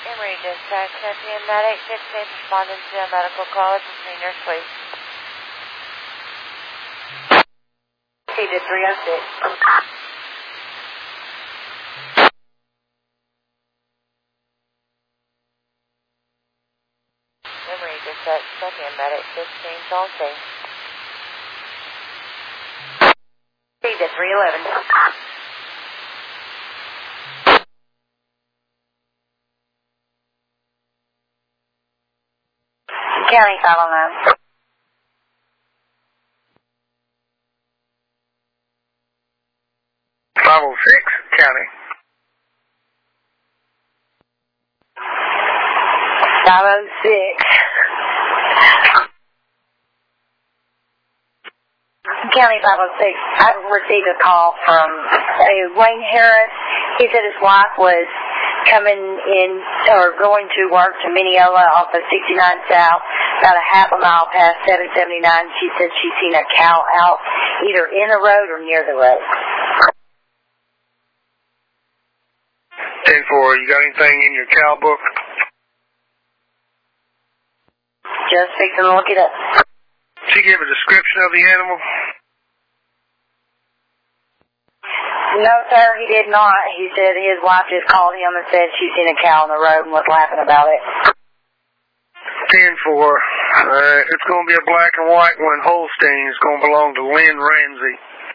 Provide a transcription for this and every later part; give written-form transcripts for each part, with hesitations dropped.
Emory Dispatch, Champion Medic, 16th responding to a medical call at the senior suite. See the 306. Emory Dispatch, Champion Medic, 15th on scene. See the 311. County 509. County. 506. County 506. I received a call from Wayne Harris. He said his wife was coming in or going to work to Mineola off of 69 South, about a half a mile past 779. She said she's seen a cow out either in the road or near the road. 10-4, you got anything in your cow book? Just fixing to look it up. Did she give a description of the animal? No, sir, he did not. He said his wife just called him and said she's seen a cow on the road and was laughing about it. 10-4. It's going to be a black and white one. Holstein. It's going to belong to Lynn Ramsey.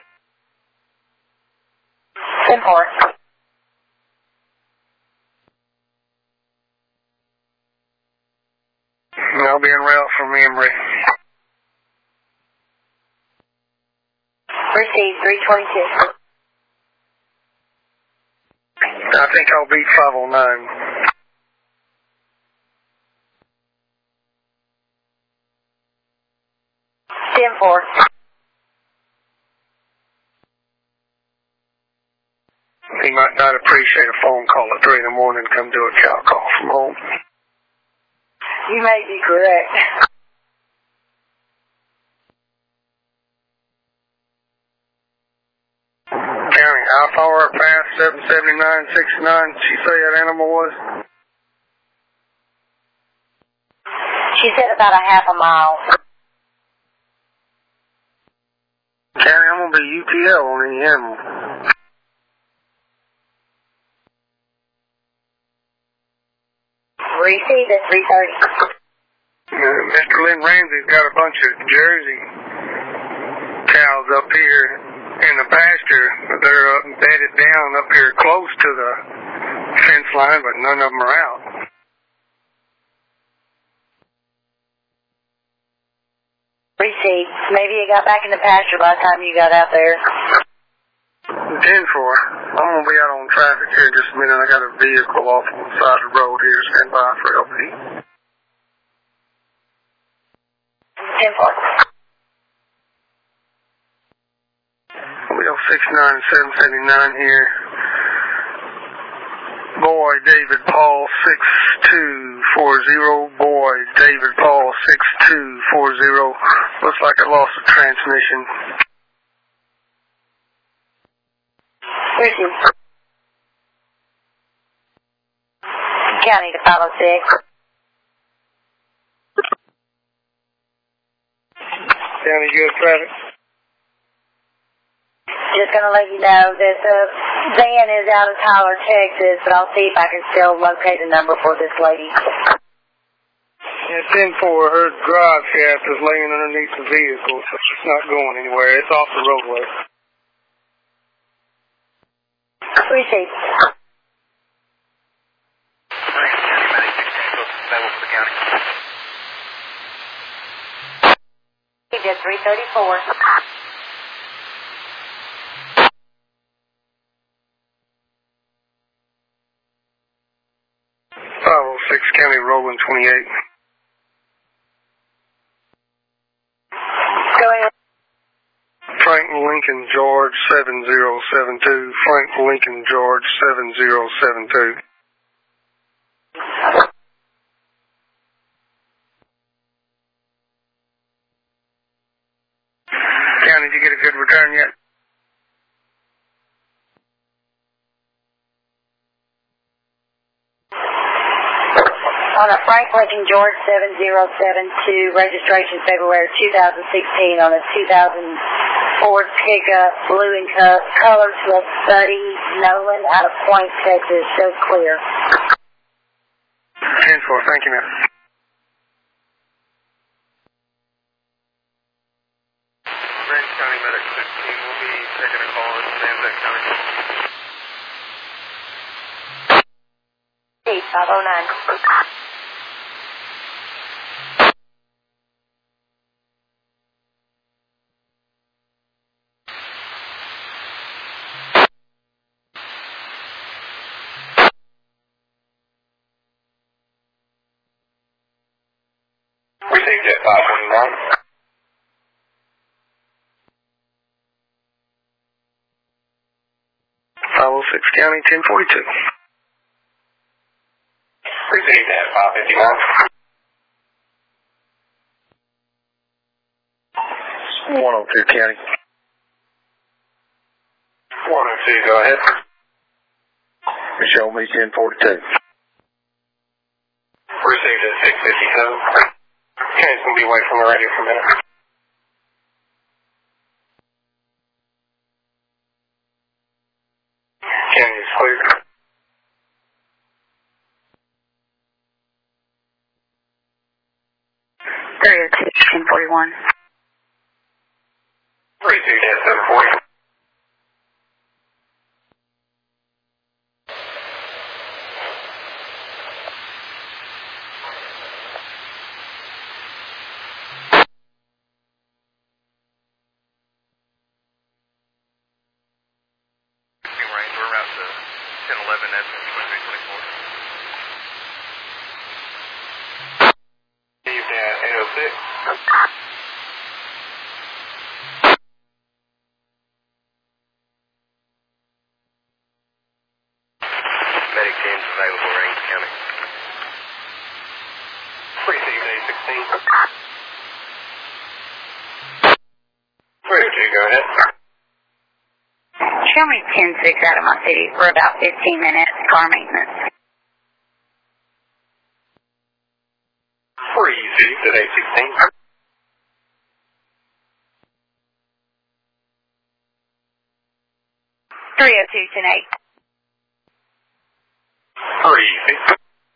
10-4. I'll be en route from Emory. Received 322. I think I'll beat 509. He might not appreciate a phone call at 3 in the morning and come do a cow call from home. You may be correct. County, how far past 779, 69 she say that animal was? She said about a half a mile. County, I'm going to be UPL on the animal. Received at 330. Mr. Lynn Ramsey's got a bunch of Jersey cows up here in the pasture. They're bedded down up here close to the fence line, but none of them are out. Received. Maybe you got back in the pasture by the time you got out there. 10-4. I'm going to be out on traffic here in just a minute. I got a vehicle off on the side of the road here. Stand by for LP. 10-4. We have 69 and 779 here. Boy, David Paul, 6240. Boy, David Paul, 6240. Looks like I lost the transmission. Received. County to 506. County good traffic. Just going to let you know that the van is out of Tyler, Texas, but I'll see if I can still locate the number for this lady. Yeah, 10-4. Her drive shaft is laying underneath the vehicle, so it's not going anywhere. It's off the roadway. Appreciate it. He did 334. County Roland 28. Going on. Frank Lincoln George 7072. Frank Lincoln George 7072. County, did you get a good return yet? on a Frank Lincoln George 7072, registration February 2016 on a 2000 Ford pickup, blue and color to a Buddy Nolan out of Point, Texas. Shows clear. 10-4, thank you, ma'am. Range County Medic 16 will be taking a call in Sanzak County. 509. Received at 529. 506 County, 1042. Received at 559. 102 County. 102, go ahead. Show me 1042. Received at 657. Okay, it's going to be away from the radio for a minute. County is clear. Area 1041. Received at 740. Range, we're out to 1011 at 2324. Received at 806. Medic teams available, Range County. Received 816. 302, go ahead. Show me 10-6 out of my city for about 15 minutes, car maintenance. Received at 816. 302-10-8. 306.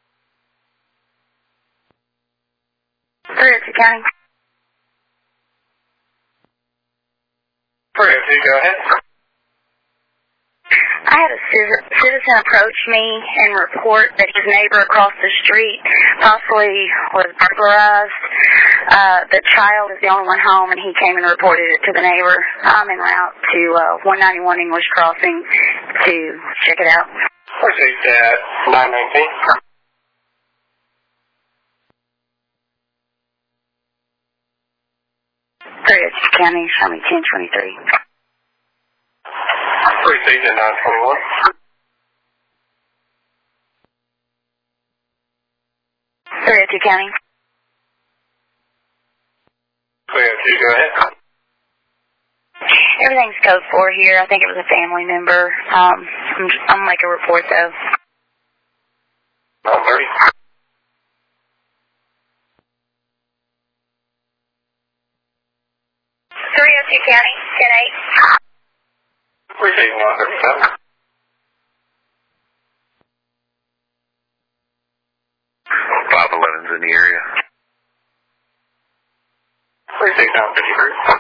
302 County. 302, go ahead. I had a citizen approach me and report that his neighbor across the street possibly was burglarized. The child is the only one home, and he came and reported it to the neighbor. I'm en route to 191 English Crossing to check it out. Received at 919. 302 County, show me 1023. Received at 921. 302 County. 302, go ahead. Everything's code 4 here. I think it was a family member. I'll make a report though. 930. 302 County, 10-8. Received 137. 511's in the area. Received 953.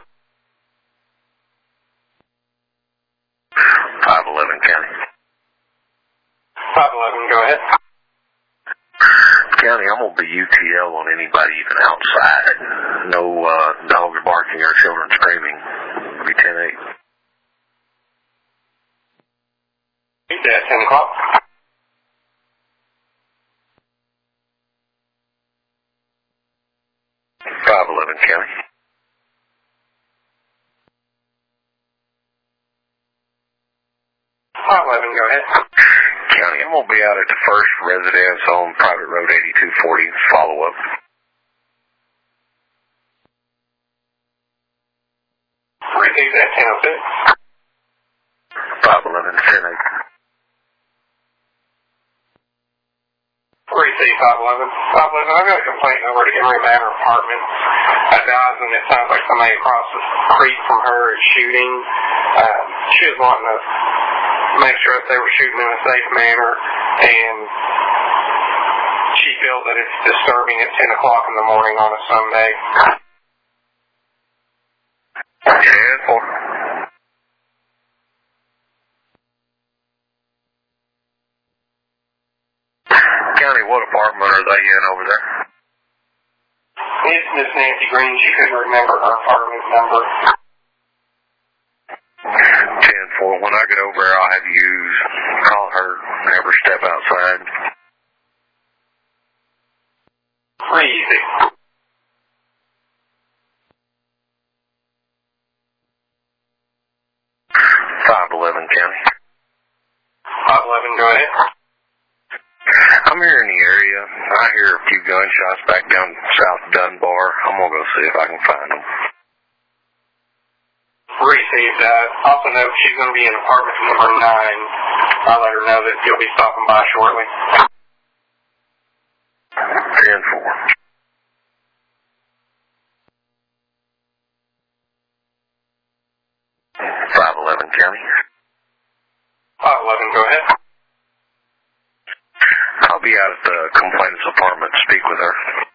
511 County. 511, go ahead. County, I'm going to be UTL on anybody even outside. No dog barking or children screaming. It'll be 10-8. At 10 o'clock. 511 County. 511, go ahead. County, I'm going to be out at the first residence on Private Road 8240. Follow up. Received at 1006. 511, 10-8. 3C511. 511, I've got a complaint over at Emory Manor Apartments. And it sounds like somebody across the creek from her is shooting. She was wanting to make sure that they were shooting in a safe manner, and she feels that it's disturbing at 10 o'clock in the morning on a Sunday. County, what apartment are they in over there? It's Miss Nancy Green. She couldn't remember her apartment number. 10-4. When I get over there, I'll have you call her and have her step outside. 3C. 511 County. 511, go ahead. I'm here in the area. I hear a few gunshots back down South Dunbar. I'm going to go see if I can find them. Received. Also note she's going to be in apartment number 9. I'll let her know that you'll be stopping by shortly. 10-4. 511 County. 511, go ahead. I'll be out at the complainant's apartment to speak with her.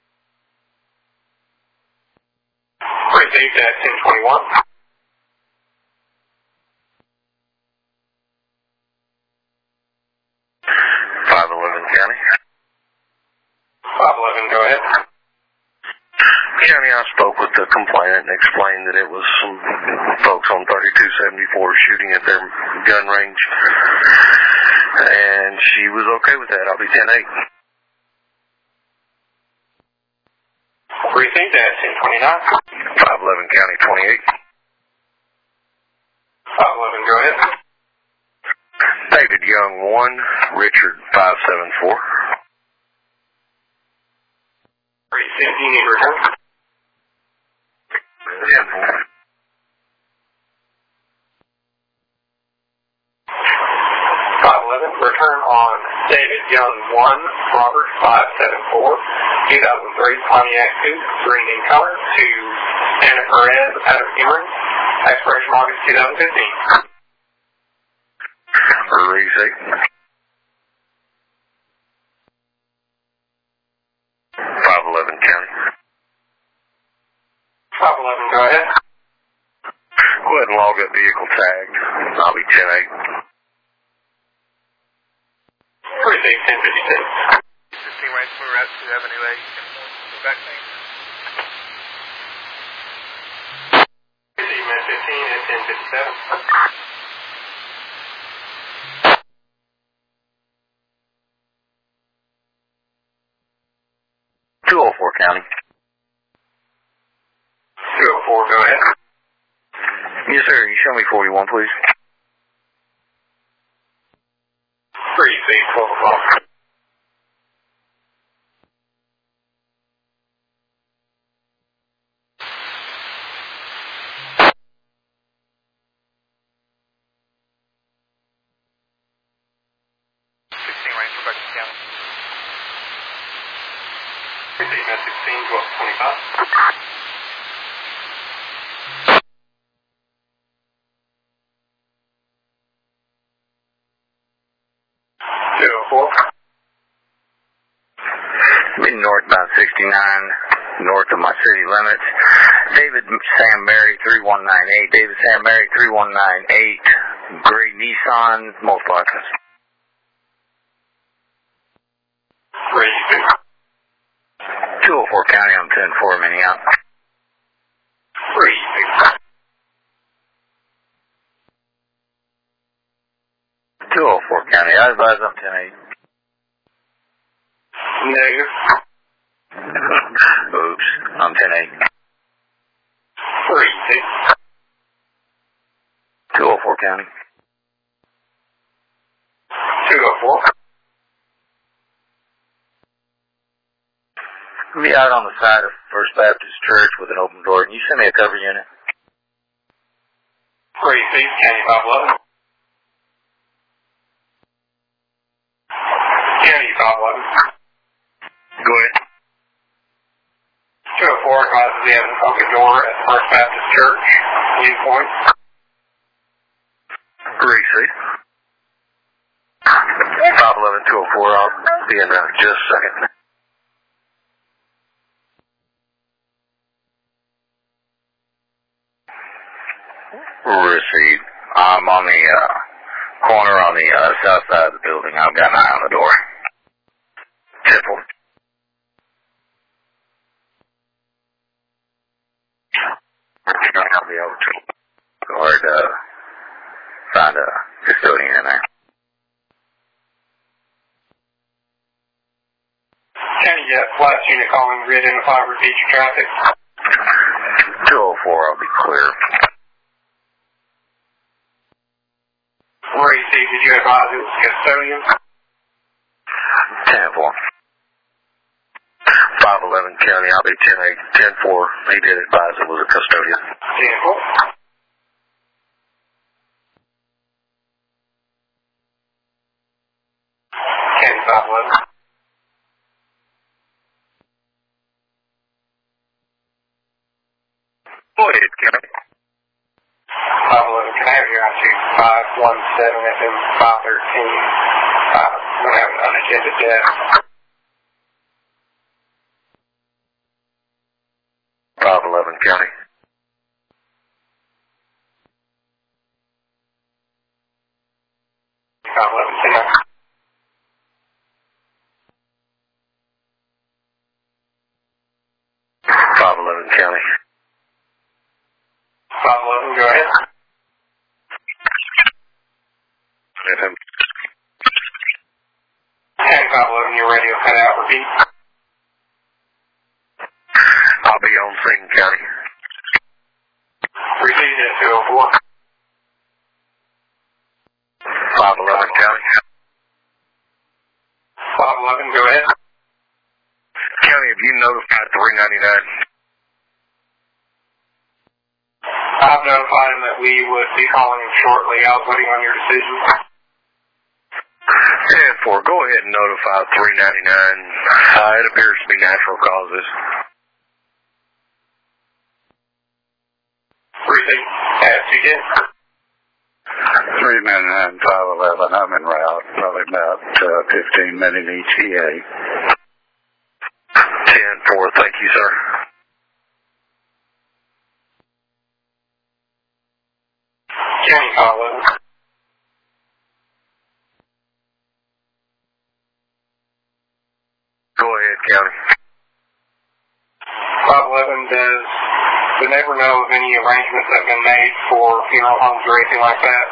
Received at 1021. 511 County. 511, go ahead. County, I spoke with the complainant and explained that it was some folks on 3274 shooting at their gun range. And she was okay with that. I'll be 10-8. Received at 1029. 511 County 28. 511, go ahead. David Young 1, Richard 574. Received, you need to return. 10-4. 511, return on David Young 1, Robert 574, 2003 Pontiac Coupe, green in color, to Anna Perez out of Emory, expiration August 2015. Receipt. 511 County. 511, go ahead. Go ahead and log that vehicle tagged. I'll be 10-8. Received 1056. 15 Range Moon Route 2 Avenue A. Back thing. Received Med 15 at 1057. 204 County. 204, go ahead. Yes, sir. You show me 41, please. 3C, 12 o'clock. 16 Range for Bucks County. Received Med 16, 1225. 204. Been northbound 69, north of my city limits. David Sam Mary 3198. David Sam Mary 3198. Gray Nissan, multiple license. Received. 204 County, I'm 10-4, mini out. Received. 204 County, I advise I'm 10-8. Negative. Oops, I'm 10-8. Received. 204 County. 204. I'll be out on the side of First Baptist Church with an open door. Can you send me a cover unit? Received, County 511. County 511. Go ahead. 204 advises he has an open door at First Baptist Church, New Point. Receive. 511-204, I'll be in just a second. Receive. I'm on the corner on the south side of the building. I've got an eye on the door. Simple. I'll be able to guard, find a custodian in there. County Jet, last unit calling, re-identify, repeat your traffic. 204, I'll be clear. Where you see, did you advise it was custodian? 10-4. 511 County, I'll be 10-4. He did advise it was a custodian. 10-4. County 511. Go ahead, County. 511, can I have your I-2 517 FM 513? We're having an unattended death. 511 County. County. 511, go ahead. FM. 511, your radio cut out, repeat. I'll be on Sing County. Repeat it, 204. 511 County. 511, go ahead. County, have you notified 399? I've notified him that we would be calling him shortly. I was waiting on your decision. 10-4, go ahead and notify 399. It appears to be natural causes. Repeat. TJ. 399, 511, I'm en route, probably about 15 minute ETA. 10-4, thank you, sir. County 511. Go ahead, County. 511, does the neighbor know of any arrangements that have been made for funeral homes or anything like that?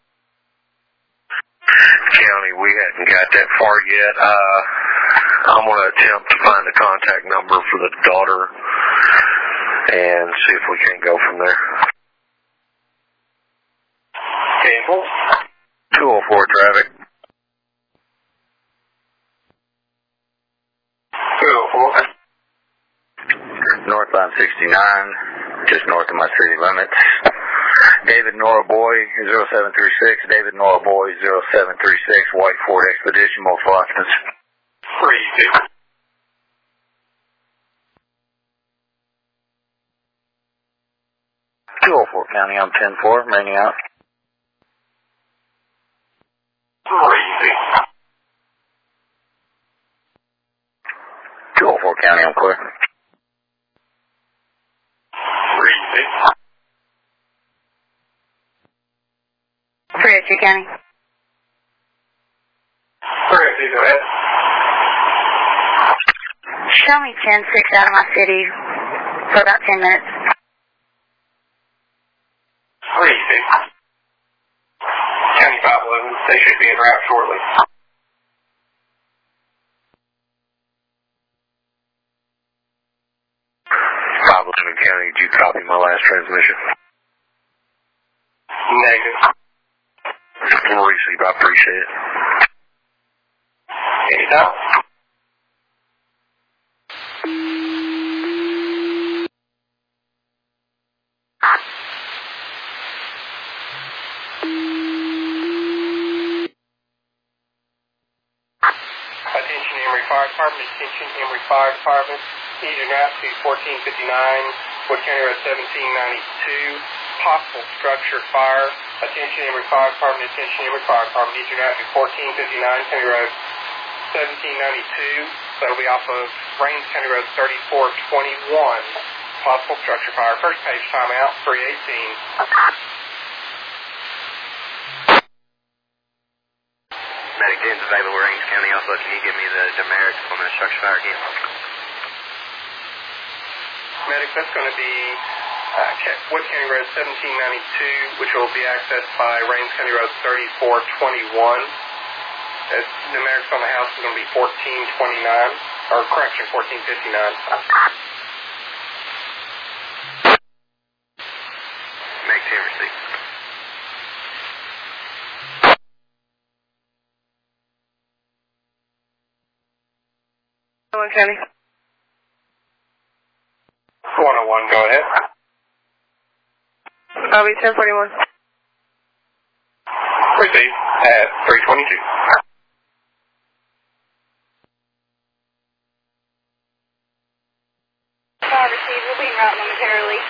County, we hadn't got that far yet. I'm going to attempt to find a contact number for the daughter and see if we can go from there. 204 traffic. 204. Northbound 69, just north of my city limits. David Nora Boy 0736. David Nora Boy 0736. White Ford Expedition, multiple occupants. 204 County, I'm 10-4, remaining out. 204 County, I'm clear. 302 County. 302, go ahead. Show me 10-6 out of my city for about 10 minutes. 302. County 511, they should be en route shortly. 511 County, did you copy my last transmission? Negative. Receive, I appreciate it. Anytime. Attention Emory Fire Department, Department, attention, Emory Fire Department. Need your nav to 1459, Wood County Road 1792. Possible structure fire. Attention, Emory Fire Department, attention, Emory Fire Department. Need your nav to 1459, County Road 1792. That'll be off of Rains County Road 3421. Possible structure fire. First page timeout, 318. Medic 10's available, Rains County. Also, can you give me the demerits on the structure fire again? Medic, that's going to be Wood County Road 1792, which will be accessed by Rains County Road 3421. Numerics on the house is going to be 1429, or correction, 1459. Make 10 receipt. County. 101, go ahead. Bobby 1041. Receive at 322. Received. We'll be en route momentarily.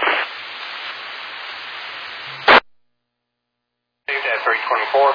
Received at 324.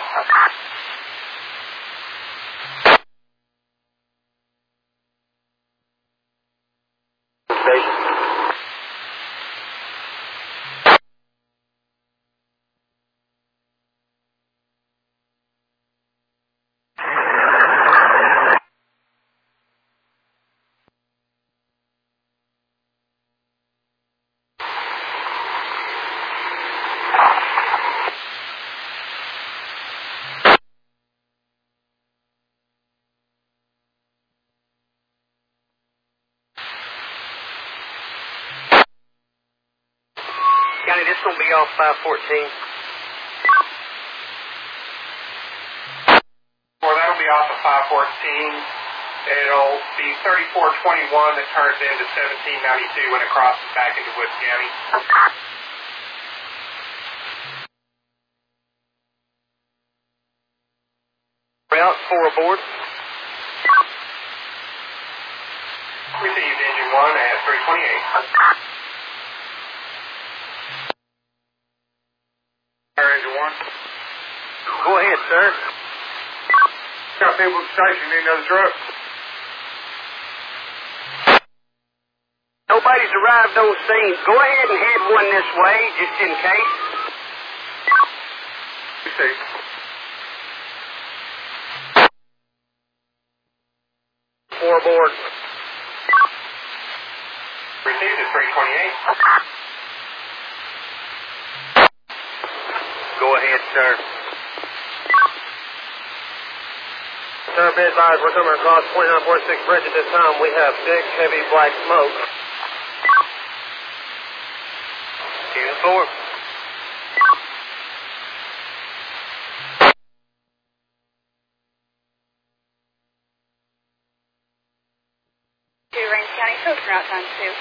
County, this going to be off 514. Well, that'll be off of 514. It'll be 3421 that turns into 1792 when it crosses back into Woods County. Route 4 aboard. Received engine 1 at 328. Engine 1. Go ahead, sir. Got people at the station, need another truck. Nobody's arrived on scene. Go ahead and head one this way, just in case. See. Four aboard. Received at 328. Go ahead, sir. Sir, be advised, we're coming across 2946 bridge at this time. We have thick, heavy black smoke. 10-4. Range County, Coast route times 2.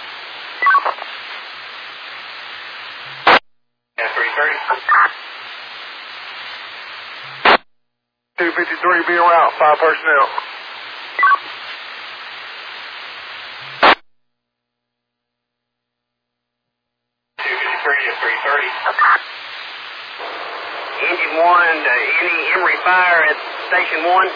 At 330. 253 being route, 5 personnel. Engine 1, any Emory Fire at Station 1?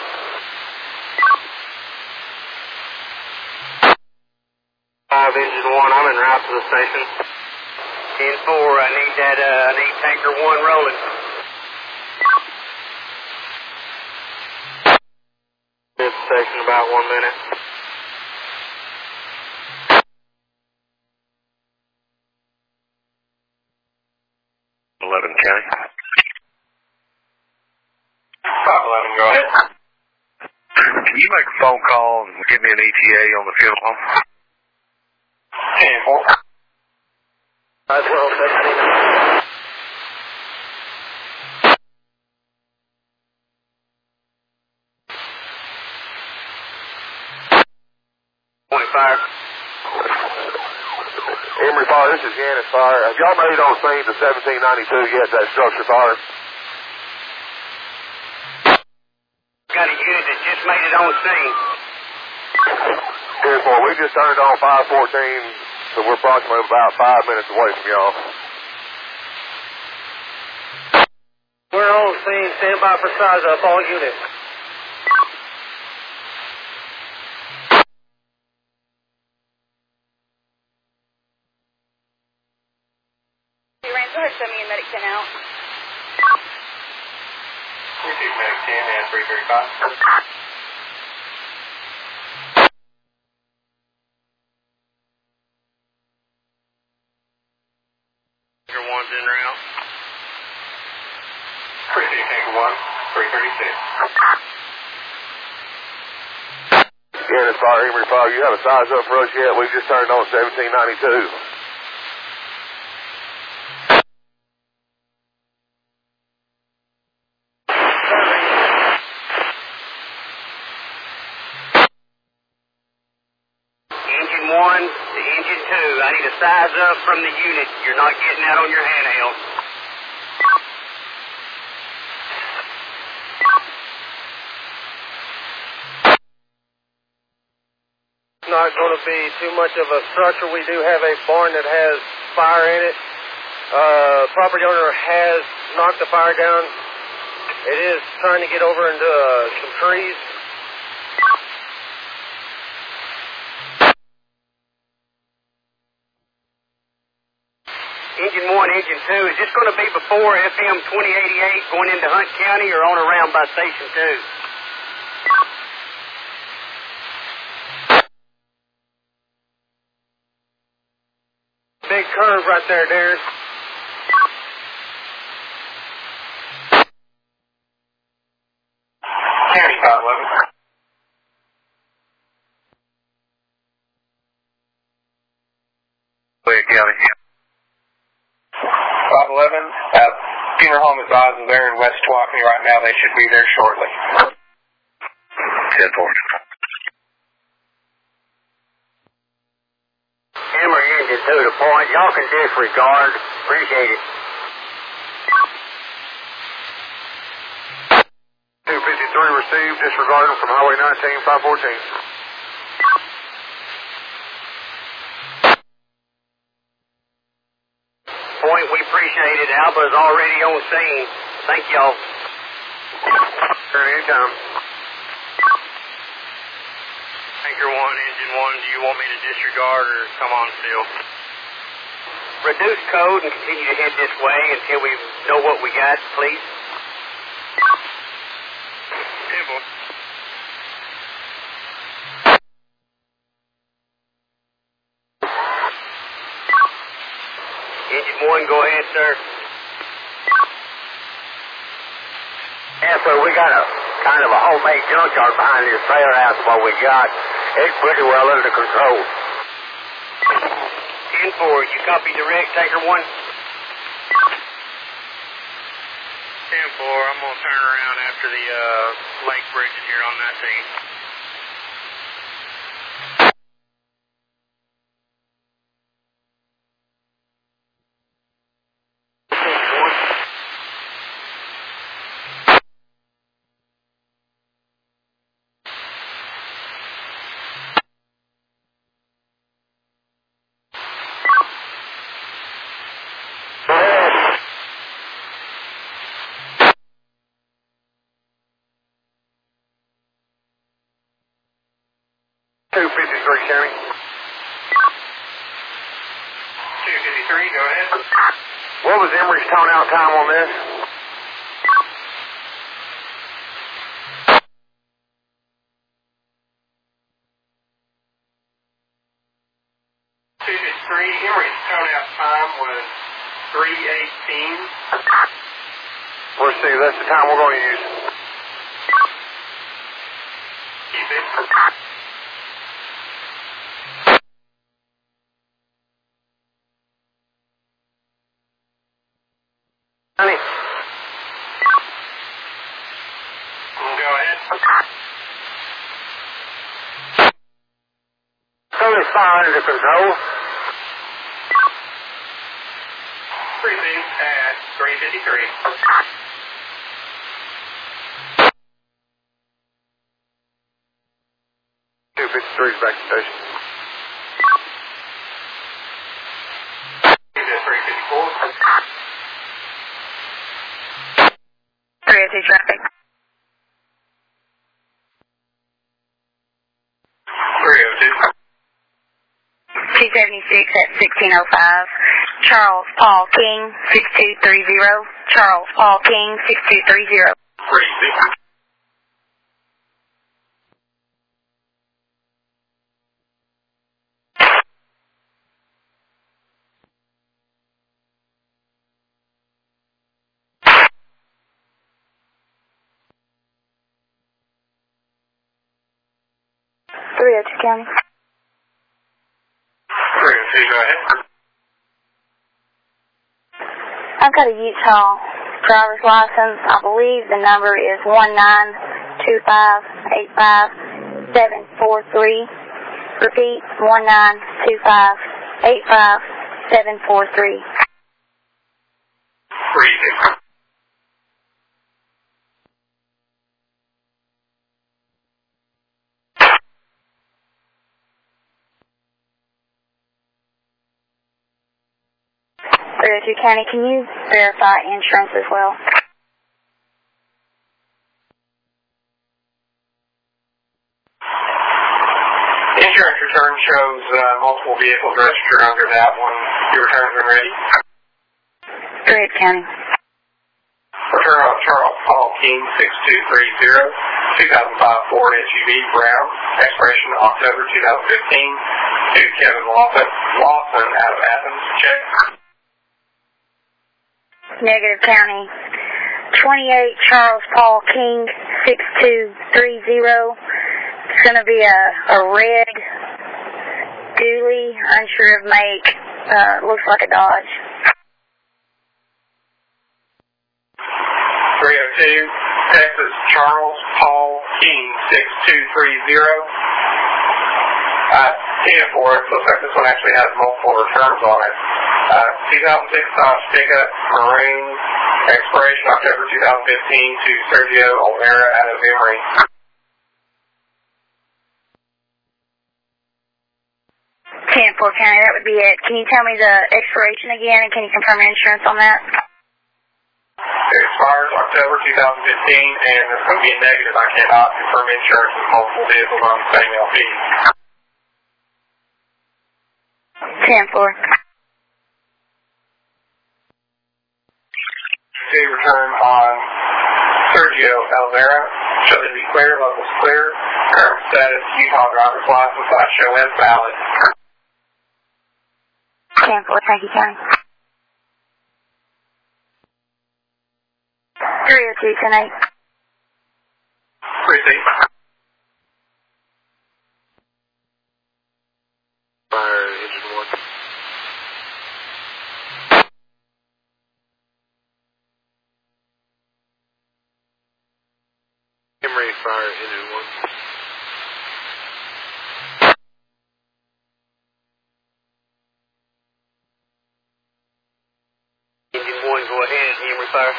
Engine 1, I'm en route to the station. 10-4, I need tanker 1 rolling. This station about 1 minute. County. 511, go ahead. Can you make a phone call and give me an ETA on the fuel pump? 10-4. 512, 25. Emory Fire, this is Gannis Fire. Have y'all made on scene to 1792 yet, that structure fire? Got a unit that just made it on scene. 10-4, we just turned on 514, so we're approximately about 5 minutes away from y'all. We're on scene. Stand by for size up, all units. Hey, Rand, go ahead and show me a medic 10 out. Receive medic 10 and 335. Tanker 1's en route. Receive Tanker 1, 336. Yeah, as far as Emory 5, you have a size up for us yet? We just turned on 1792. Engine 1 to Engine 2. I need a size up from the unit. You're not getting out on your handheld. Not going to be too much of a structure. We do have a barn that has fire in it. Property owner has knocked the fire down. It is trying to get over into some trees. Engine 1, Engine 2. Is this going to be before FM 2088 going into Hunt County or on around by Station 2? Big curve right there, Darren. County 511. Wait, Kelly. 511. Funeral home advisors there in West Twaukene right now. They should be there shortly. 10-4. Emory Engine 2 to point. Y'all can disregard. Appreciate it. 253 received, disregarding from Highway 19, 514. Point, we appreciate it. Alba's already on scene. Thank y'all. Anytime. Tanker 1, Engine 1, do you want me to disregard or come on still? Reduce code and continue to head this way until we know what we got, please. Simple. Engine 1, go ahead, sir. Yeah, sir, we got a kind of a homemade junkyard behind this trailer house. What we got, it's pretty well under control. 10-4, you copy direct, Tanker 1? 10-4, I'm going to turn around after the lake bridges here on that thing. County. 253, go ahead. What was Emory's tone out time on this? 253, Emory's tone out time was 3:18. Let's see, that's the time we're going to use. Keep it. Honey. Go ahead. Solar fire under control. Briefing at 3:53. 253 is back to station. traffic. 302. 276 at 1605. Charles Paul King, 6230. Charles Paul King, 6230. 3-0. County. 302, go ahead. I've got a Utah driver's license. I believe the number is 192585743. Repeat, 192585743. 3-6. County, can you verify insurance as well? Insurance return shows multiple vehicles registered under that one. Your returns are ready. Fayette County. Return on Charles Paul King, 6230, 2005 Ford SUV Brown, expiration October 2015, to Kevin Lawson out of Athens. Check. Negative County. 28 Charles Paul King, 6230. It's going to be a red dually, unsure of make. Looks like a Dodge. 302, Texas Charles Paul King, 6230. 10 for it. Looks like this one actually has multiple returns on it. 2006 Dodge pickup, maroon, expiration October 2015 to Sergio Olvera out of Emory. Fort County, that would be it. Can you tell me the expiration again, and can you confirm insurance on that? It expires October 2015, and it's going to be a negative. I cannot confirm insurance with multiple vehicles on the same LP. 10-4. Return on Sergio Olvera. Show to be clear, locals clear. Current status, Utah driver's license, I show as valid. 10-4, thank you, County. 302 tonight. Receive. Fire engine 1. Emory fire engine 1. Engine 1, go ahead. Emory fire.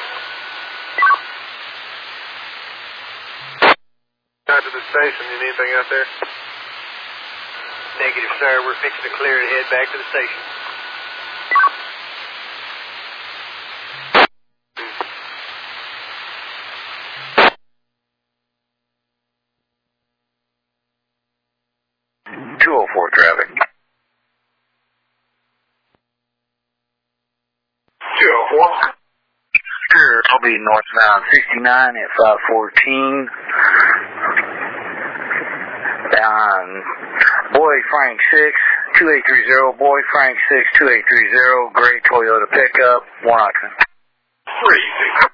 Out to the station, you need anything out there? Negative, sir. We're fixing to clear and head back to the station. Traffic. 204. Sure, I'll be northbound 69 at 514. Down Boyd Frank 6, 2830. Boyd Frank 6, 2830. Gray Toyota pickup, 1 occupant. 3-6.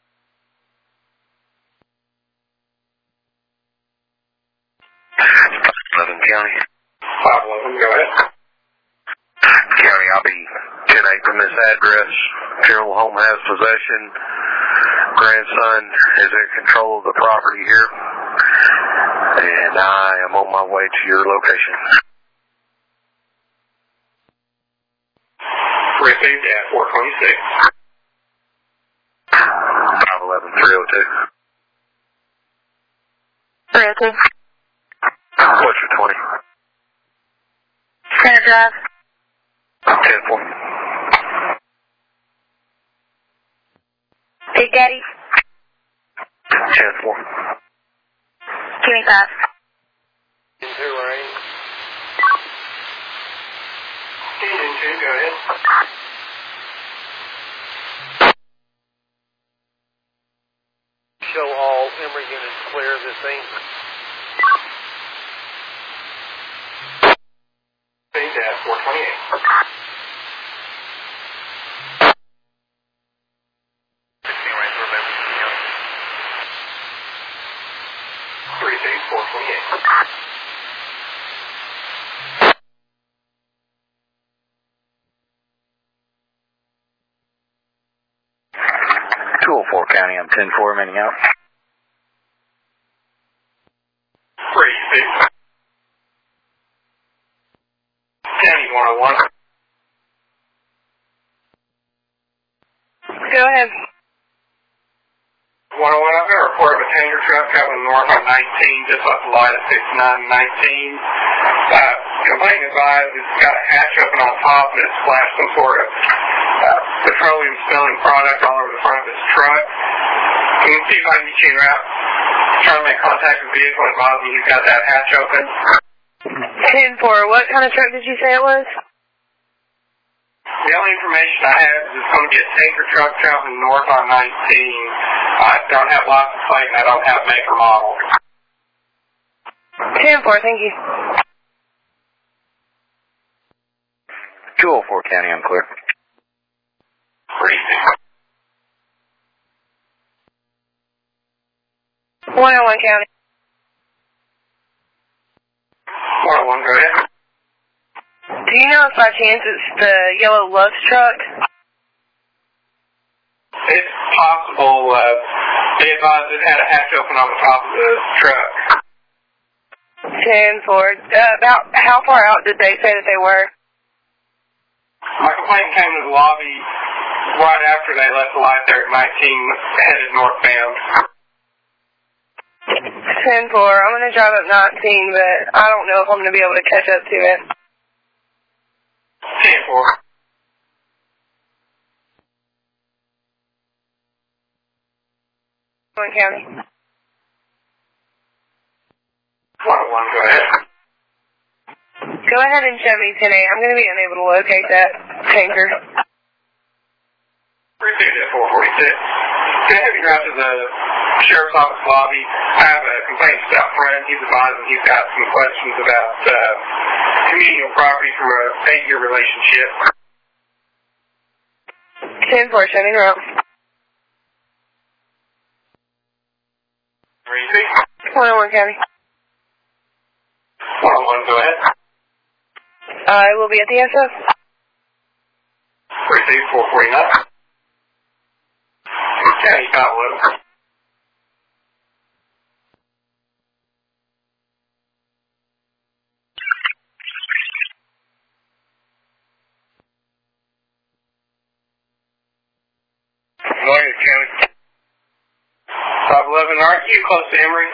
County. 511, go ahead. County, I'll be 10-8 from this address. Funeral home has possession. Grandson is in control of the property here. And I am on my way to your location. Received at 426. 511-302. 302. What's your 20? Center Drive. 10-4. Big Daddy. 10-4. Give me 5. Engine 2, rain. Engine 2, go ahead. Show all Emory units clear this thing. Speed at 428. 16 range, remember. 36, 428. 204 County, I'm 10-4, remaining out. 36. County 101. Go ahead. 101, I've got a report of a tanker truck coming north on 19, just off the light of 69 and 19. Complaint advised it's got a hatch open on top and it's splashed some sort of petroleum smelling product all over the front of his truck. Can you see if I can get you en route? Trying to make contact with the vehicle and advise me he's got that hatch open. 10-4, what kind of truck did you say it was? The only information I have is it's going to be a tanker truck traveling north on 19. I don't have license plate and I don't have make or model. 10-4, thank you. 204 County, I'm clear. 101 County. 101, go ahead. Do you know if by chance it's the yellow Lux truck? It's possible. They advised it had a hatch open on the top of the truck. 10-4. About how far out did they say that they were? My complaint came to the lobby right after they left the light there at 19, headed northbound. 10-4. I'm going to drive up 19, but I don't know if I'm going to be able to catch up to it. 10-4. 1 County. 101, go ahead. Go ahead and show me 10-8. I'm going to be unable to locate that tanker. Received at 446. Can I have you out to the sheriff's office lobby? I have a complaint about Fred. He's advising he's got some questions about communal property from a 8-year relationship. 10-4, show me the route. 101 County. 101, go ahead. I will be at the SF. Received 449. County 511. Morning, County. 511, aren't you close to Emory?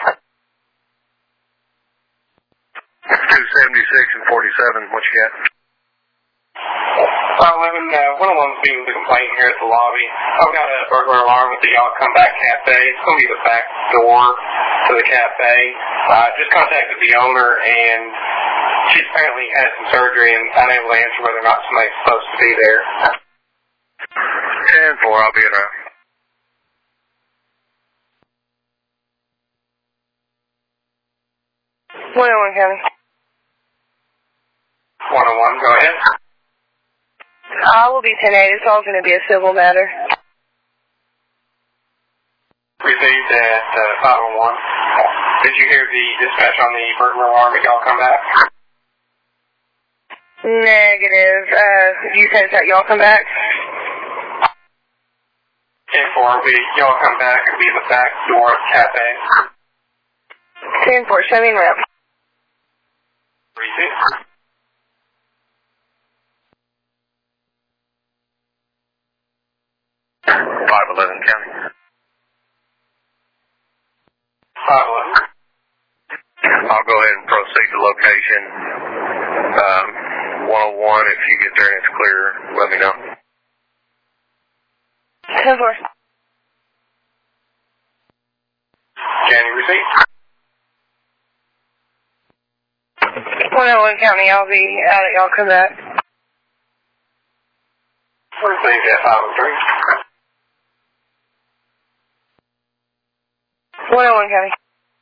276 and 47, what you got? 511, 101's being the complaint here at the lobby. I've got a burglar alarm at the Y'all Come Back Cafe. It's going to be the back door to the cafe. Just contacted the owner, and she apparently had some surgery and unable to answer whether or not somebody's supposed to be there. 10-4, I'll be around. .101 County. 101, go ahead. I will be 10-8. It's all going to be a civil matter. Received at 501. Did you hear the dispatch on the burglar alarm at Y'all Come Back? Negative. You said it's at Y'all Come Back? 10-4 will be Y'all Come Back. It'll be the back door of the cafe. 10-4, show me in route. Received. 511 County. 511. I'll go ahead and proceed to location. 101, if you get there and it's clear, let me know. 10-4. Jenny, receipt. 101 County, I'll be out at y'all come back. Received at 503. 101 County.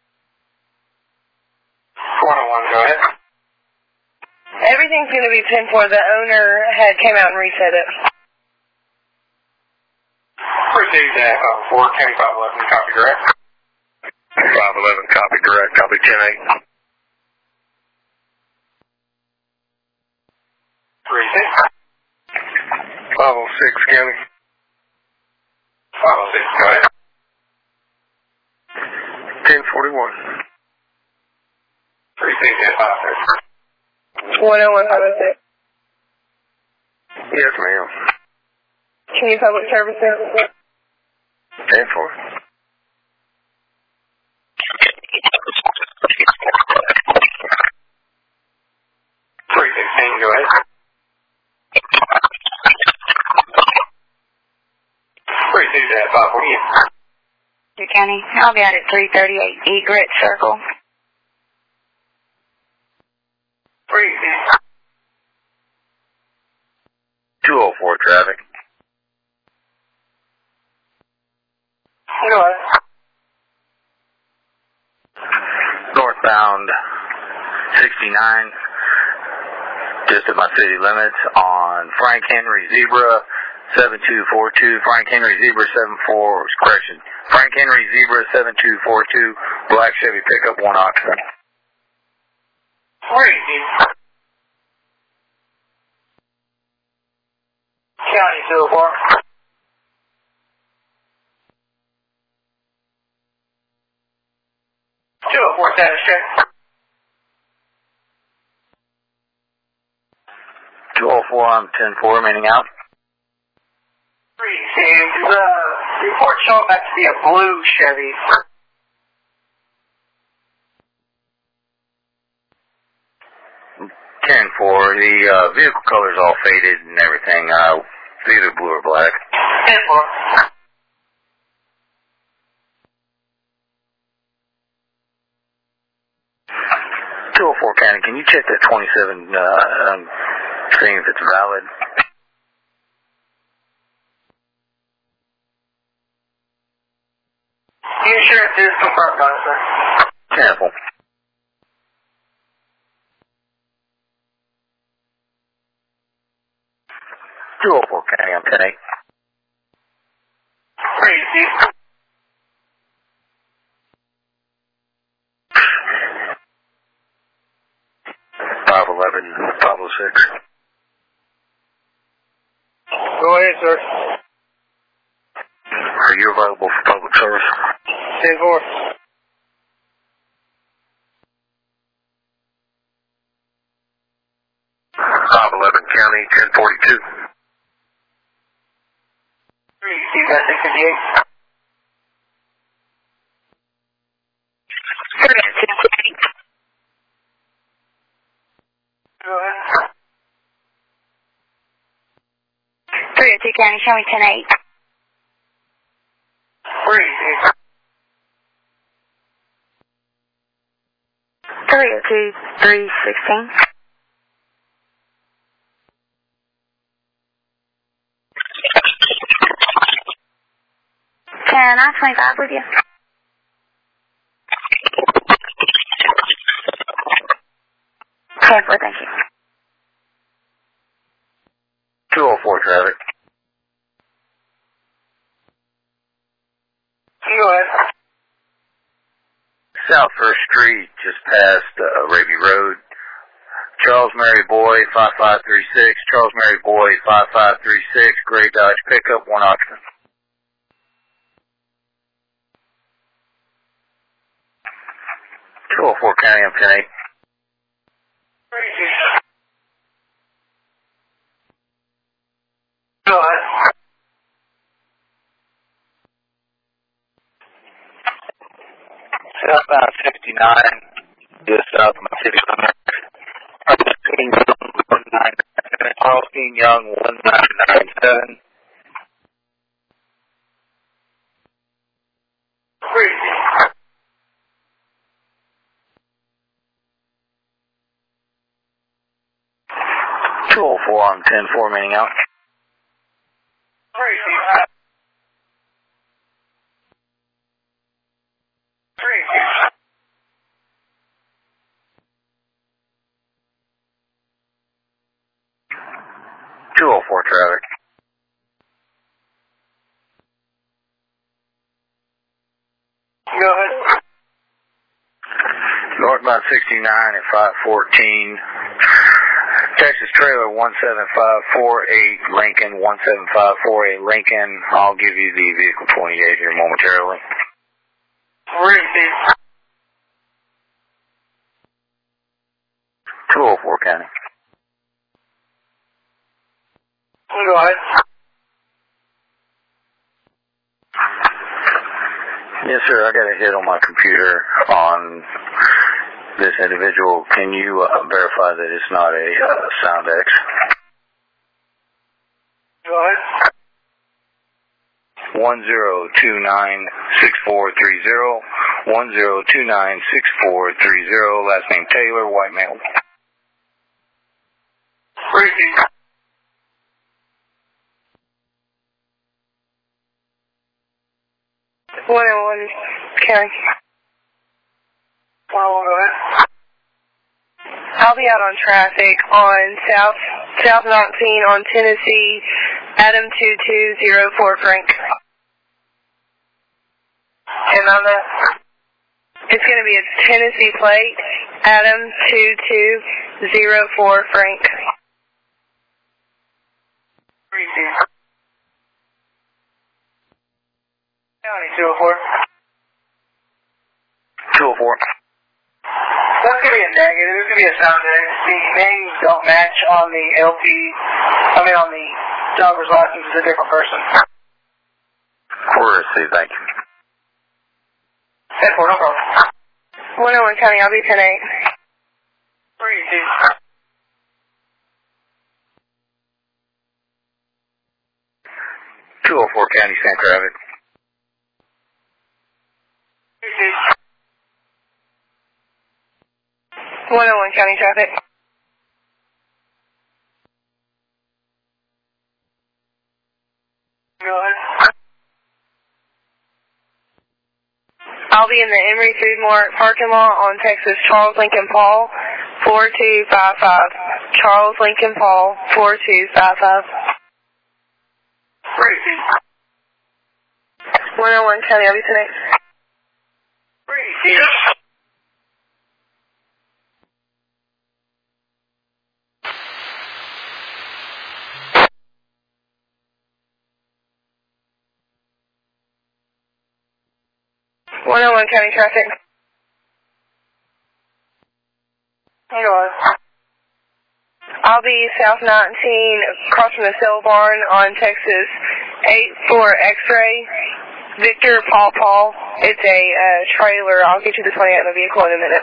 101, go ahead. Everything's going to be pinned for. The owner came out and reset it. Received at 4, County 511, copy correct. 511, copy correct, copy 10-8. Receipt. 506 County. 506, go ahead. 1041. Received at 530. 101 506. Yes, ma'am. Can you public service it? 10-4. Go ahead. Received at 540. County, I'll be out at 338 Egret Circle. Received. 204 traffic. Go ahead. Northbound 69, just at my city limits on Frank Henry Zebra 7242, Frank Henry Zebra 74, correction, Frank Henry Zebra 7242, black Chevy pickup, 1 occupant. Received. County 204. Status check. 204, I'm 10-4, meaning out. Received. The report showing that to be a blue Chevy. The vehicle color's all faded and everything. It's either blue or black. 10-4. 204 County, can you check that 27, seeing if it's valid? The insurance is confirmed on it, sir. Careful. County, I'm 10-8. Received. 511, 506. Go ahead, sir. Are you available for public service? 10-4. 511 County, 1042. Received at 658. Go ahead. 302 County, show me 10-8. Received. 302 316. Can I 25 with you? Okay, well, thank you. 204 traffic. Go ahead. South First Street, just past Raby Road. Charles Mary Boy, 5536. Charles Mary Boy, 5536. Gray Dodge pickup, 1 occupant. County, I'm 10-8. Go ahead. Southbound 69, just south of my city limit. Carlstein Young, 1997. 204 on 10-4, meaning out. Tracy. Tracy. 204 traffic. Go ahead. Northbound 69 at 514. Texas trailer 17548 Lincoln, 17548 Lincoln. I'll give you the vehicle 28 here momentarily. 204 County. Go ahead. Yes, sir. I got a hit on my computer on this individual. Can you verify that it's not a SoundX? Go ahead. 1029-6430. 1029-6430. Last name Taylor, white male. Tracy. One County. 101, go ahead. I'll be out on traffic on South 19 on Tennessee, Adam 2204 Frank. And on that? It's going to be a Tennessee plate, Adam 2204 Frank. Tracy. County 204. 204. That's going to be a negative. There's going to be a sound there. The names don't match on the on the driver's license. It's a different person. Courtesy, thank you. 10-4, no problem. 101 County, I'll be 10-8. 204 County, San Traffic. 101 County traffic. Go ahead. I'll be in the Emory Food Mart parking lot on Texas Charles Lincoln Paul 4255. Charles Lincoln Paul 4255. 101 County, I'll be tonight. 101 County traffic. Hang on. I'll be South 19 across from the cell barn on Texas 84 X-ray. Victor Paul. It's a trailer. I'll get you the 28 in the vehicle in a minute.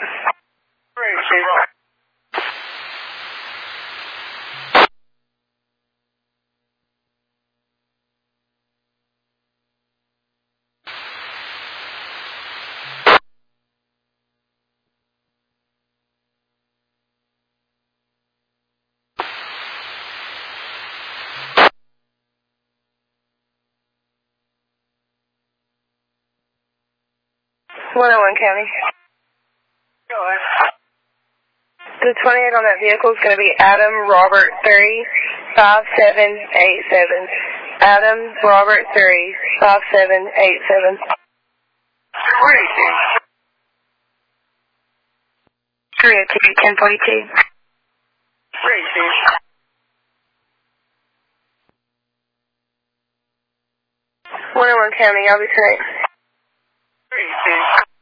One County. Go ahead. The 28 on that vehicle is going to be Adam Robert 35787. Adam Robert 35787. 302 1042. 101 County, I'll be tonight. 302.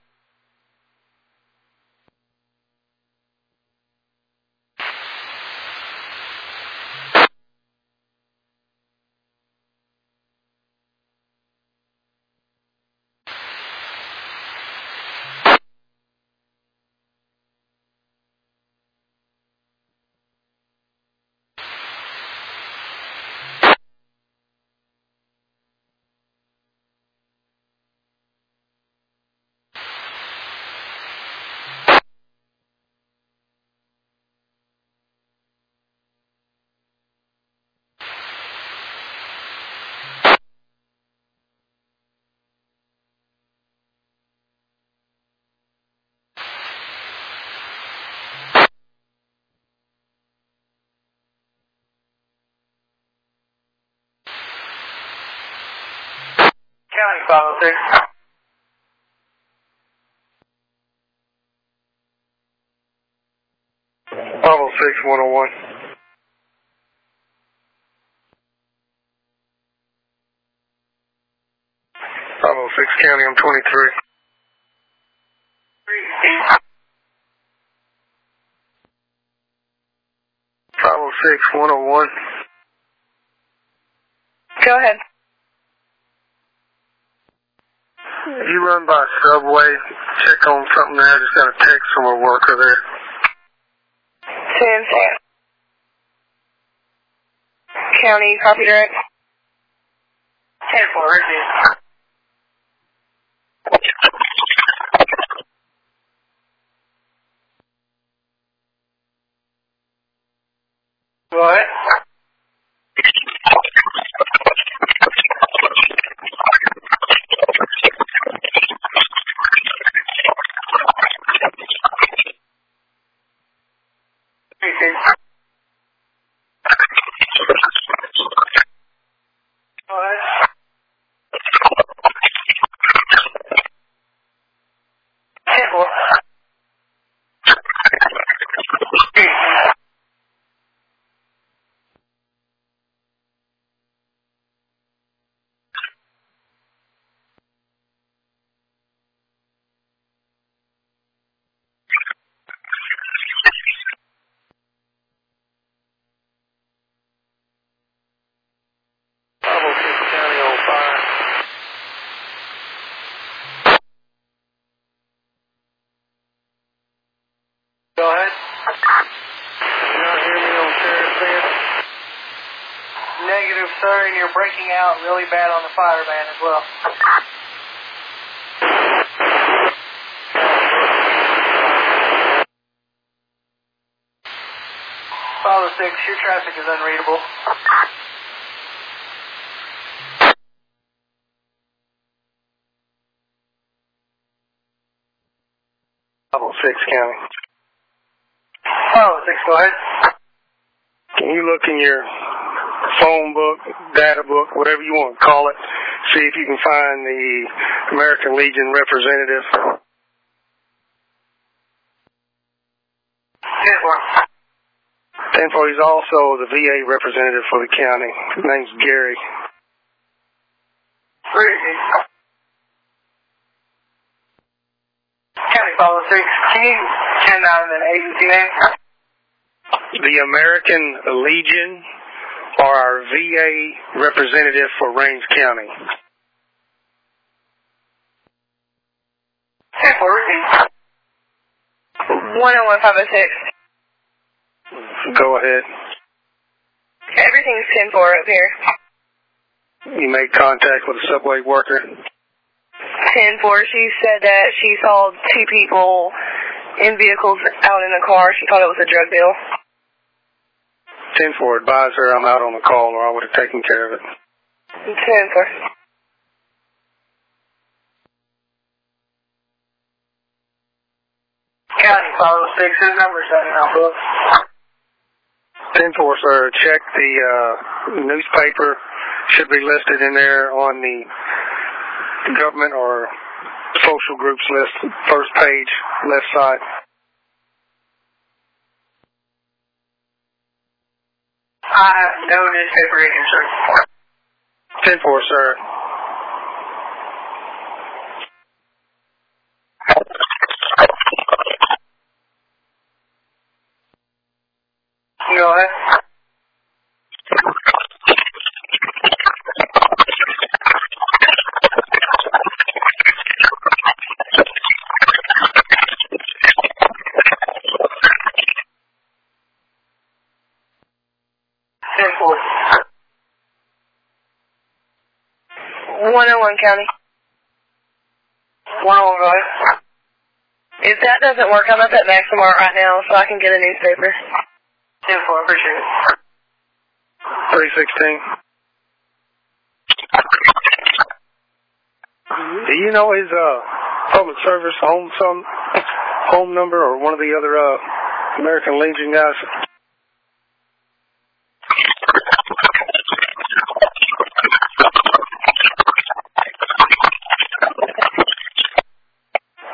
County 506. 506-101. 506 County, I'm 23. 506-101. Go ahead. If you run by Subway, check on something there. I just got a text from a worker there. 10 County, copy direct. 10-4, right. Go ahead. Go ahead. Can you not hear me on Sheriff's band? Negative, sir, and you're breaking out really bad on the fire band as well. Follow 6, your traffic is unreadable. Six County. Follow 6, go ahead. Can you look in your phone book, data book, whatever you want to call it, see if you can find the American Legion representative? 10-4, he's also the VA representative for the county. His name's Gary. County follow 6. Can you 10-9 and agency name? The American Legion are our VA representative for Rains County. 10-4. 101-506. Go ahead. Everything's 10-4 up here. You made contact with a Subway worker? 10-4, she said that she saw two people in vehicles out in the car. She thought it was a drug deal. 10-4, advise her I'm out on the call or I would have taken care of it. 10-4. County follow 6, his number's on our book. 10-4, sir, check the newspaper. Should be listed in there on the government or social groups list, first page, left side. I have no newspaper in here, sir. 10-4, sir. Go ahead. Simple. 101 County. 101, go ahead. If that doesn't work, I'm up at Maximart right now so I can get a newspaper. 10-4, appreciate it. 316. Do you know his public service home number or one of the other American Legion guys?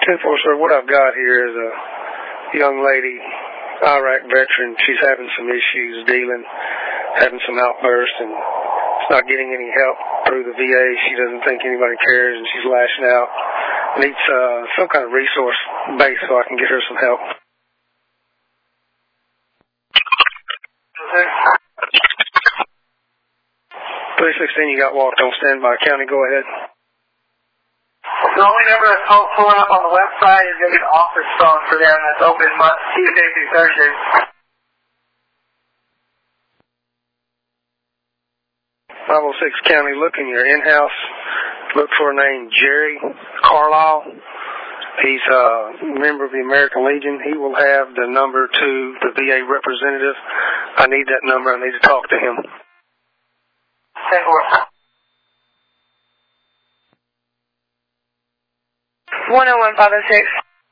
10-4, sir, what I've got here is a young lady, Iraq veteran. She's having some issues dealing, having some outbursts, and it's not getting any help through the VA. She doesn't think anybody cares, and she's lashing out. Needs some kind of resource base so I can get her some help. Okay. 316, you got walked on standby. County, go ahead. The only number that's pulling up on the website is going to be the office phone for them. That's open Tuesday through Thursday. 506 County, look in your in-house. Look for a name, Jerry Carlisle. He's a member of the American Legion. He will have the number to the VA representative. I need that number. I need to talk to him. 10-4. 101-506.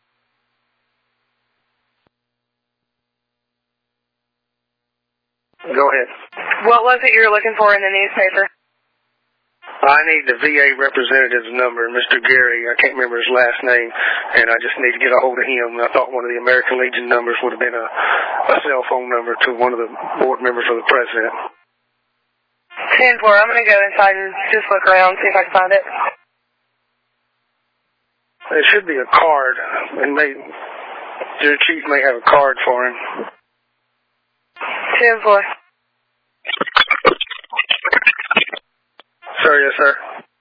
Go ahead. What was it you were looking for in the newspaper? I need the VA representative's number, Mr. Gary. I can't remember his last name, and I just need to get a hold of him. I thought one of the American Legion numbers would have been a cell phone number to one of the board members of the president. 10-4, I'm going to go inside and just look around, see if I can find it. There should be a card, and your chief may have a card for him. 10-4. Sir, yes, sir.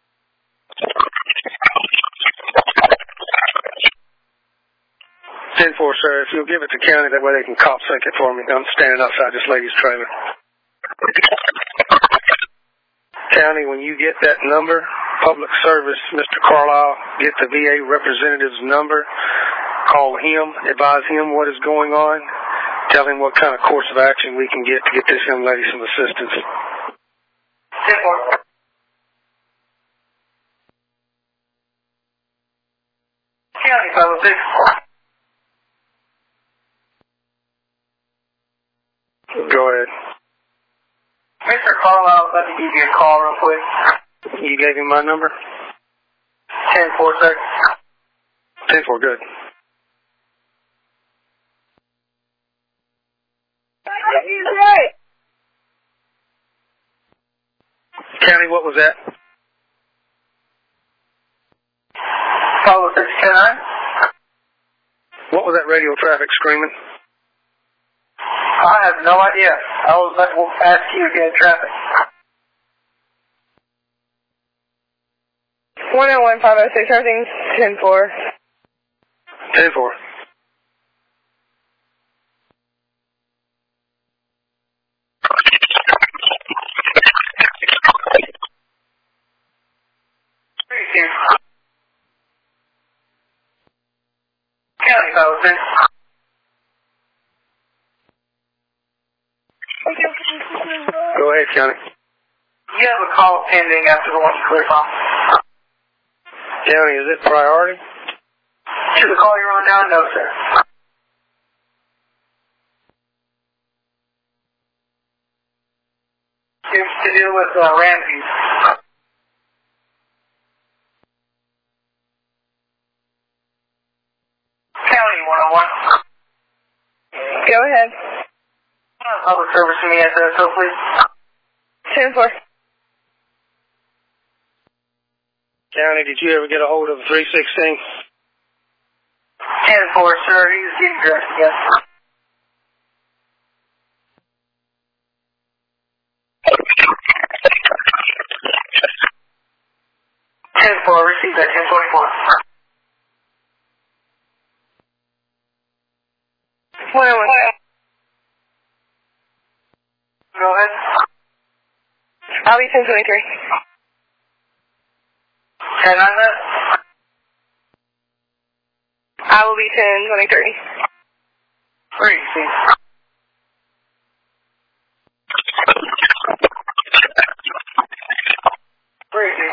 10-4, sir. If you'll give it to county, that way they can cop sync it for me. I'm standing outside this lady's trailer. County, when you get that number, public service, Mr. Carlisle, get the VA representative's number, call him, advise him what is going on, tell him what kind of course of action we can get to get this young lady some assistance. 10-4. County 506. Go ahead. Mr. Carlisle, let me give you a call real quick. You gave him my number? 10-4, sir. 10-4, good. County, what was that? 506-10-9. What was that radio traffic screaming? I have no idea. I will ask you again, traffic. 101-506, everything's 10-4. 10-4. County 506. Go ahead, County. You have a call pending after the one you clear off. County, is it priority? To the call you're on now? No, sir. It's to deal with Ramsey. County 101. Go ahead. Public service to me, SSO, please. 10-4. County, did you ever get a hold of 316? 10-4, sir. He's getting dressed again. Receive that 1024. 101. Go ahead. I'll be 1023. 10 on that? I will be 1023. Great, see. Great, see.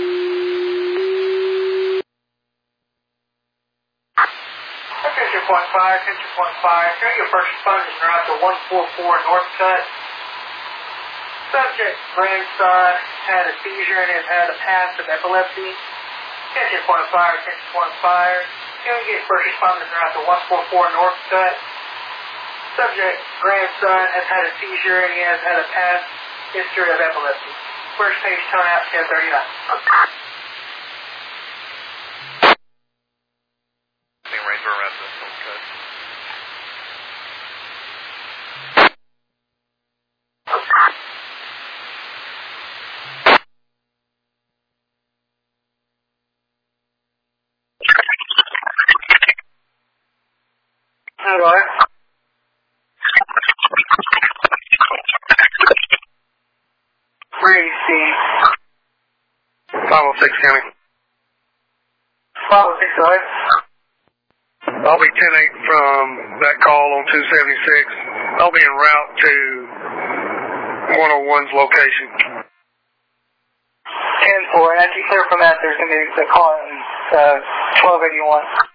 Okay, your point. fire, attention point fire. Can I get first responders and route to 144 North Cut? Subject, grandson, had a seizure and has had a past of epilepsy. Attention point fire, attention point fire. Can we get first responders and route to 144 North Cut? Subject, grandson, has had a seizure and he has had a past history of epilepsy. First page tone out 1039. Range for arrest this one, cut. Hello. Where are you seeing? 506 County. 506, go ahead. I'll be 10-8 from that call on 276. I'll be en route to 101's location. 10-4, and after you clear from that, there's going to be the call in 1281.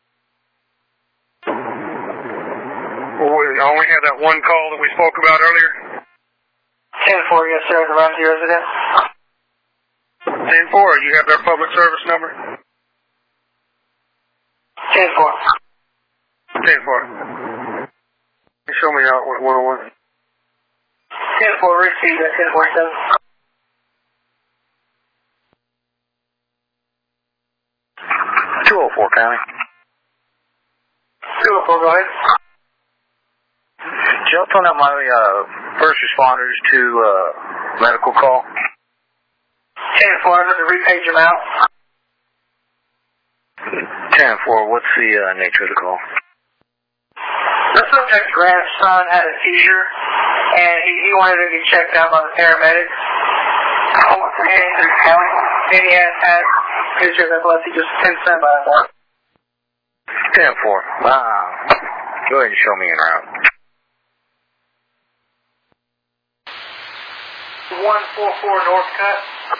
We only had that one call that we spoke about earlier. 10-4, yes sir, the Ramsey resident. 10-4, you have their public service number? 10-4. 10-4. Show me out with 101. 10-4, received at 10-47. 204 County. 204, go ahead. Joe, phone out my first responders to medical call. 10-4, I'm going to repage them out. 10-4, what's the nature of the call? The subject's grandson had a seizure, and he wanted to get checked out by the paramedics. And he has had history of epilepsy, just 10 cents by that. 10-4, go ahead and show me en route. 144 North Cut.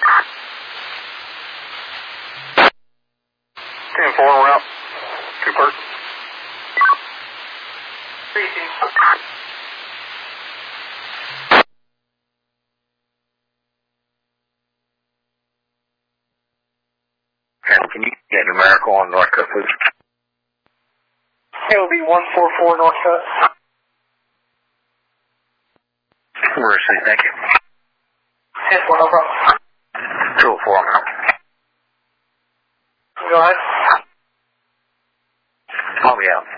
10-4 en route. 2 persons. 3-2. Can you get numerical on North Cut, please? It will be 144 North Cut. Mercy, thank you. 10-4, no problem. 204, I'm out. Go ahead. I'll be out.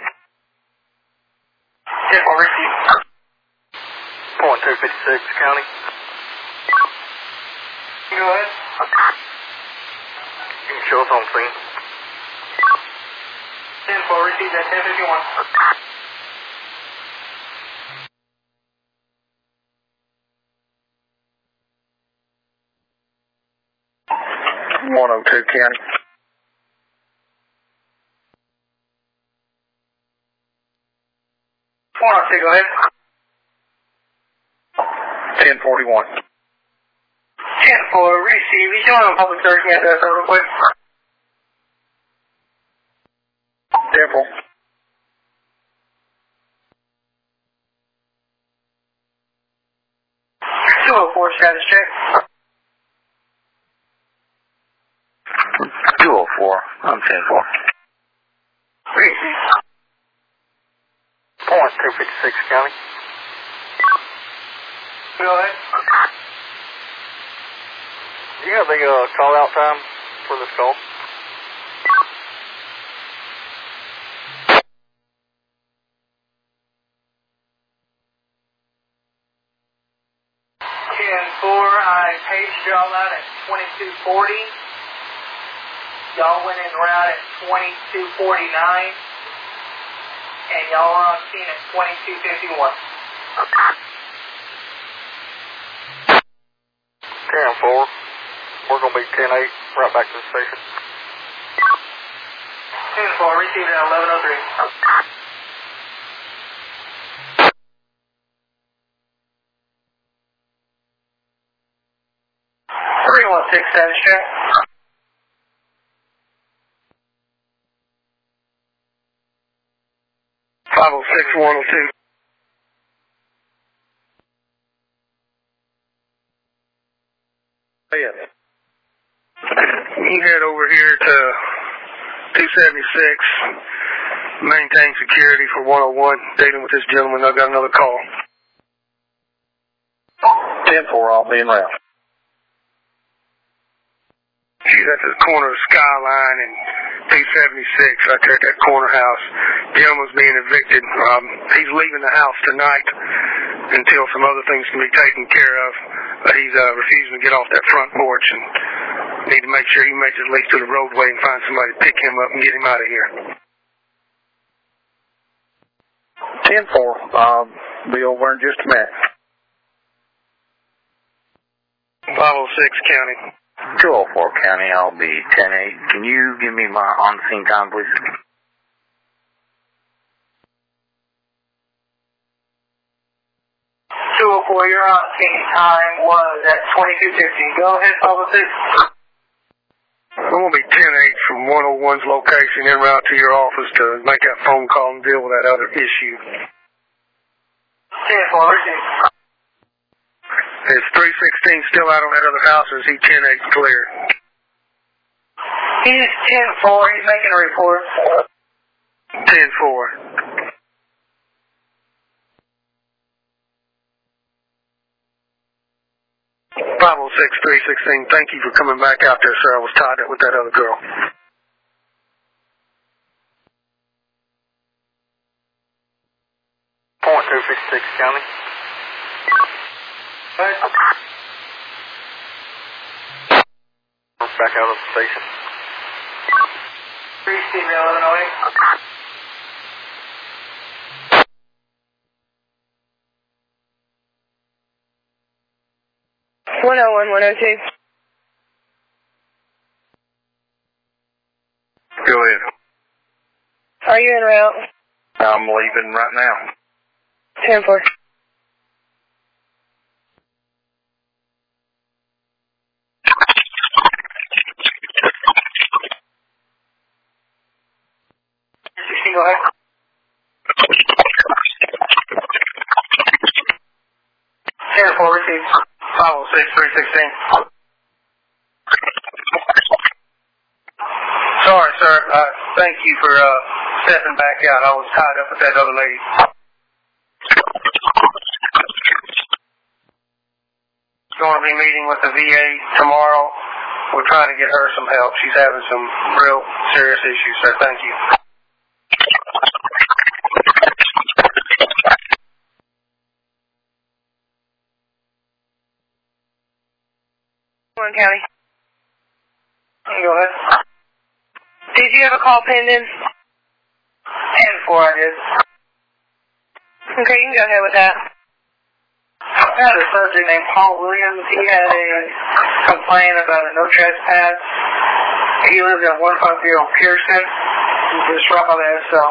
10-4, receive. Point 256 County. Go ahead. You can show us on scene. 10-4, receive at 1051. 102 County. 102, go ahead. 1041. 10-4, receive. He's doing on public service. Can you address that real quick? 10-4. Status check. 204. I'm 10-4. Point 256 County. Go ahead. Do you have the call out time for this call? I paged y'all out at 2240. Y'all went in route at 2249. And y'all were on scene at 2251. 10-4. We're going to be 10-8, right back to the station. 10-4, received at 1103. 316 status check. 506-102. Yeah. You head over here to 276, maintain security for 101, dealing with this gentleman. I've got another call. 10-4, I'll be en route. She's at the corner of Skyline and 276, right there at that corner house. Gentleman's being evicted. He's leaving the house tonight until some other things can be taken care of. But he's refusing to get off that front porch, and need to make sure he makes it at least to the roadway and find somebody to pick him up and get him out of here. 10-4, I'll be over in just a minute. 506 County. 204 County, I'll be 10-8. Can you give me my on-scene time, please? Your on-scene time was at 22:50. Go ahead, 506. I'm going to be 10-8 from 101's location en route to your office to make that phone call and deal with that other issue. 10-4. Is 316 still out on that other house, or is he 10-8 clear? He's 10-4. He's making a report. 10-4. 506-316, thank you for coming back out there, sir. I was tied up with that other girl. Point 256 County. Back out of the station. 3 Illinois. 101-102. Go ahead. Are you en route? I'm leaving right now. 10-4. Go ahead. 10-4 received. 506-316. Sorry, sir. Thank you for stepping back out. I was tied up with that other lady. Going to be meeting with the VA tomorrow. We're trying to get her some help. She's having some real serious issues, sir. Thank you. County. Go ahead. Did you have a call pending? 10-4, I did. Okay, you can go ahead with that. I had a subject named Paul Williams. He had a complaint about a no trespass. He lives at 150 Pearson. Just right by the SL.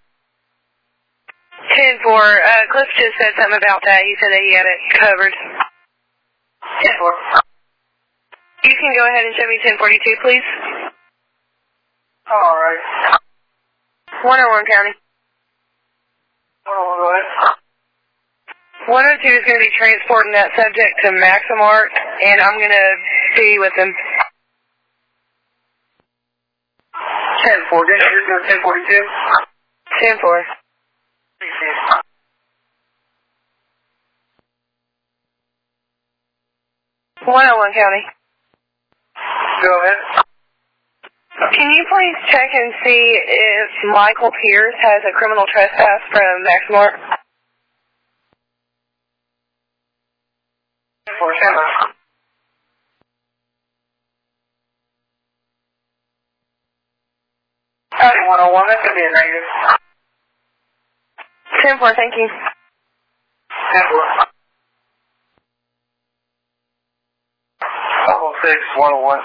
10-4. Cliff just said something about that. He said that he had it covered. 10-4. You can go ahead and show me 1042, please. All right. 101 County. 101, go ahead. 102 is going to be transporting that subject to Maximart, and I'm going to be with him. 10-4. Didn't you just go 1042? 10-4. 101 County. Go ahead. Can you please check and see if Michael Pierce has a criminal trespass from Maximart? 10-4. 101, that could be a negative. 10-4, thank you. 10-4. 101.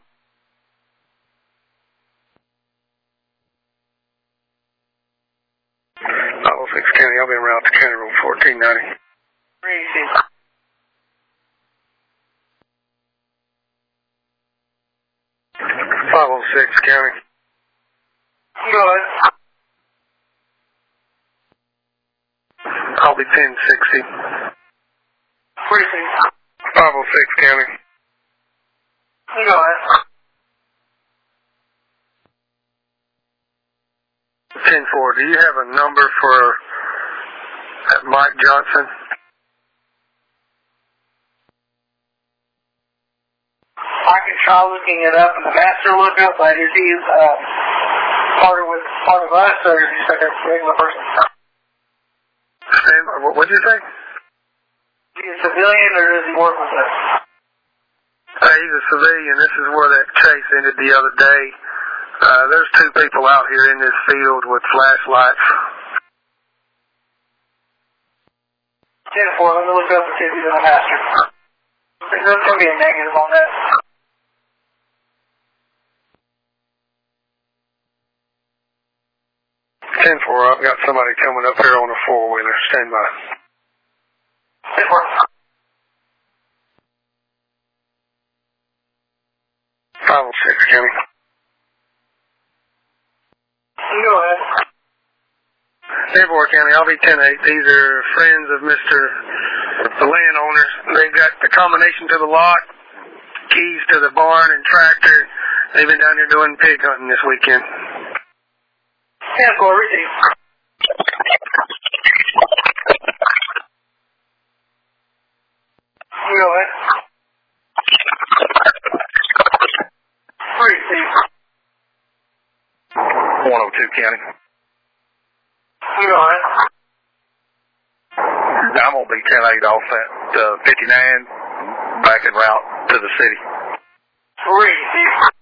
506 County, I'll be en route to County Road 1490. 506 County. Go ahead. be 1060. Precinct. 506 County. You go ahead. 10-4. Do you have a number for Mike Johnson? I can try looking it up in the master lookup, but is he part of us, or is he just like a regular person? What did you say? Is he a civilian, or does he work with us? He's a civilian. This is where that chase ended the other day. There's two people out here in this field with flashlights. 10-4, let me look up and see if he's in the master. There's going to be a negative on that. I've got somebody coming up here on a four-wheeler. Stand by. 10-4. 506 County. You go ahead. 10-4 County. I'll be 10-8. These are friends of the landowners. They've got the combination to the lot, keys to the barn and tractor. They've been down here doing pig hunting this weekend. 10-4, receive. You go ahead. Receive. 102 County. You go ahead. I'm going to be 10-8 off that 59, back en route to the city. Receive.